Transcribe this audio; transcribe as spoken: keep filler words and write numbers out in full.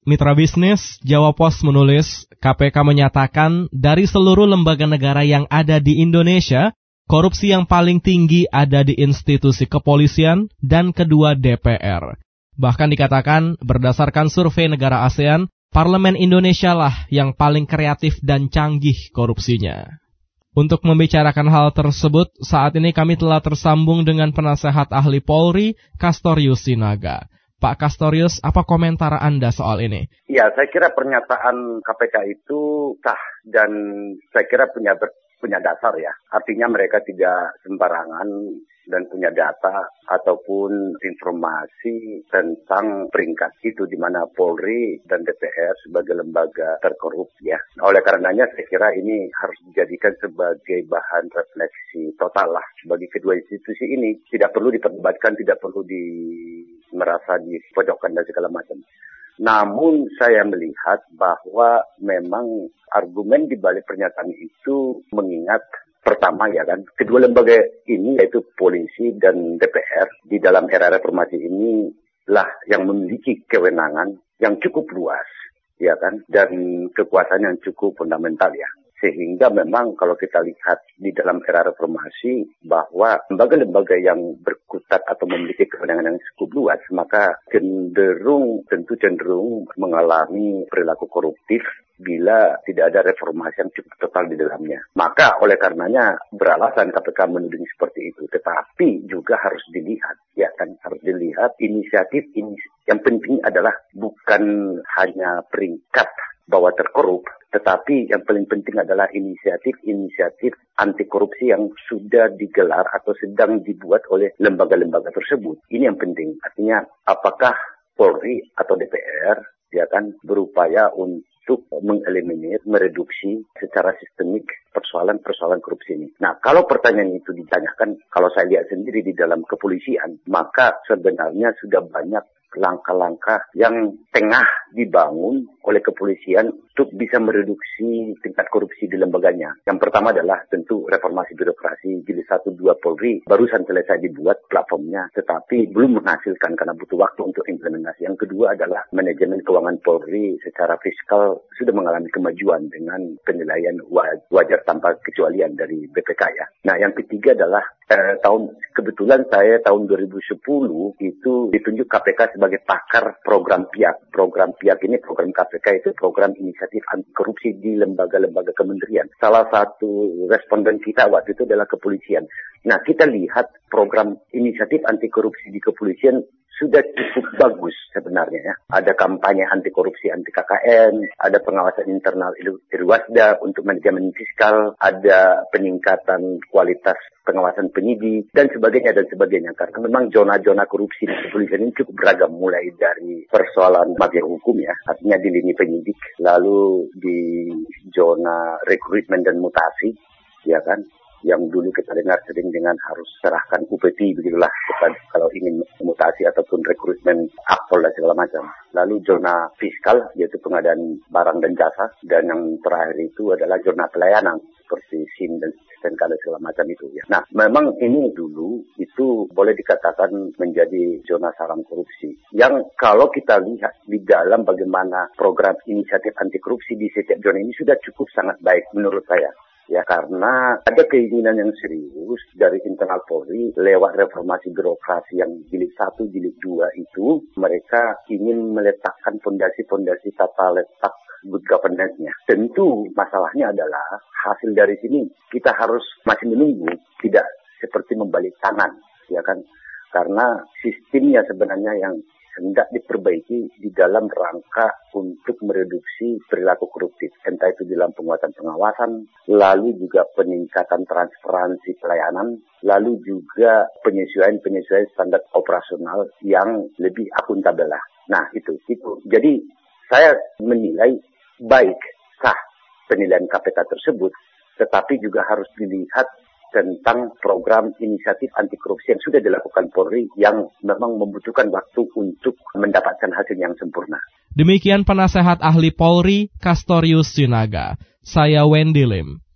Mitra bisnis, Jawa Pos menulis, K P K menyatakan dari seluruh lembaga negara yang ada di Indonesia, korupsi yang paling tinggi ada di institusi kepolisian dan kedua D P R. Bahkan dikatakan berdasarkan survei negara ASEAN, Parlemen Indonesia lah yang paling kreatif dan canggih korupsinya. Untuk membicarakan hal tersebut, saat ini kami telah tersambung dengan penasehat ahli Polri, Castorius Sinaga. Pak Castorius, apa komentar Anda soal ini? Ya, saya kira pernyataan K P K itu sah dan saya kira punya punya dasar ya. Artinya mereka tidak sembarangan dan punya data ataupun informasi tentang peringkat itu di mana Polri dan D P R sebagai lembaga terkorup ya. Oleh karenanya saya kira ini harus dijadikan sebagai bahan refleksi total lah bagi kedua institusi ini. Tidak perlu diperdebatkan, tidak perlu di merasa dipojokkan dan segala macam. Namun saya melihat bahwa memang argumen di balik pernyataan itu mengingat pertama ya kan, kedua lembaga ini yaitu polisi dan D P R di dalam era reformasi ini lah yang memiliki kewenangan yang cukup luas ya kan, dan kekuasaan yang cukup fundamental ya. Sehingga memang kalau kita lihat di dalam era reformasi bahwa lembaga-lembaga yang berkutat atau memiliki kewenangan yang cukup luas, maka cenderung, tentu cenderung mengalami perilaku koruptif bila tidak ada reformasi yang cukup total di dalamnya. Maka oleh karenanya beralasan K P K menuding seperti itu. Tetapi juga harus dilihat, ya kan, harus dilihat inisiatif ini. Yang penting adalah bukan hanya peringkat bahwa terkorup, tetapi yang paling penting adalah inisiatif-inisiatif anti korupsi yang sudah digelar atau sedang dibuat oleh lembaga-lembaga tersebut. Ini yang penting. Artinya apakah Polri atau D P R ya kan berupaya untuk mengeliminir, mereduksi secara sistemik persoalan-persoalan korupsi ini. Nah, kalau pertanyaan itu ditanyakan, kalau saya lihat sendiri di dalam kepolisian, maka sebenarnya sudah banyak langkah-langkah yang tengah dibangun oleh kepolisian untuk bisa mereduksi tingkat korupsi di lembaganya. Yang pertama adalah tentu reformasi birokrasi. Jilid satu dua Polri barusan selesai dibuat platformnya, tetapi belum menghasilkan karena butuh waktu untuk implementasi. Yang kedua adalah manajemen keuangan Polri secara fiskal sudah mengalami kemajuan dengan penilaian wajar tanpa kecualian dari B P K ya. Nah, yang ketiga adalah eh, tahun kebetulan saya tahun dua ribu sepuluh itu ditunjuk K P K sebagai pakar program P I A K. Program P I A K ini, program K P K itu program inisiatif anti korupsi di lembaga-lembaga kementerian. Salah satu responden kita waktu itu adalah kepolisian. Nah, kita lihat program inisiatif anti korupsi di kepolisian sudah cukup bagus sebenarnya ya. Ada kampanye anti korupsi anti K K N, ada pengawasan internal Irwasda untuk manajemen fiskal, ada peningkatan kualitas pengawasan penyidik dan sebagainya dan sebagainya. Karena memang zona-zona korupsi di kepolisian ini cukup beragam, mulai dari persoalan mafia hukum ya, artinya di lini penyidik, lalu di zona rekrutmen dan mutasi ya kan, yang dulu kita dengar sering dengan harus serahkan U P T begitulah kalau ingin mutasi ataupun rekrutmen akpol dan segala macam. Lalu zona fiskal yaitu pengadaan barang dan jasa, dan yang terakhir itu adalah zona pelayanan seperti SIM dan dan segala macam itu ya. Nah, memang ini dulu itu boleh dikatakan menjadi zona sarang korupsi. Yang kalau kita lihat di dalam bagaimana program inisiatif anti korupsi di setiap zona ini sudah cukup sangat baik menurut saya. Ya, karena ada keinginan yang serius dari internal Polri lewat reformasi birokrasi yang jilid satu, jilid dua itu, mereka ingin meletakkan fondasi-fondasi tata letak good governance-nya. Tentu masalahnya adalah hasil dari sini kita harus masih menunggu, tidak seperti membalik tangan, ya kan? Karena sistemnya sebenarnya yang hendak diperbaiki di dalam rangka untuk mereduksi perilaku koruptif. Entah itu di dalam penguatan pengawasan, lalu juga peningkatan transparansi pelayanan, lalu juga penyesuaian-penyesuaian standar operasional yang lebih akuntabel lah. Nah, itu. itu. Jadi, saya menilai baik sah penilaian K P K tersebut, tetapi juga harus dilihat tentang program inisiatif anti korupsi yang sudah dilakukan Polri yang memang membutuhkan waktu untuk mendapatkan hasil yang sempurna. Demikian penasehat ahli Polri, Castorius Sinaga. Saya Wendy Lim.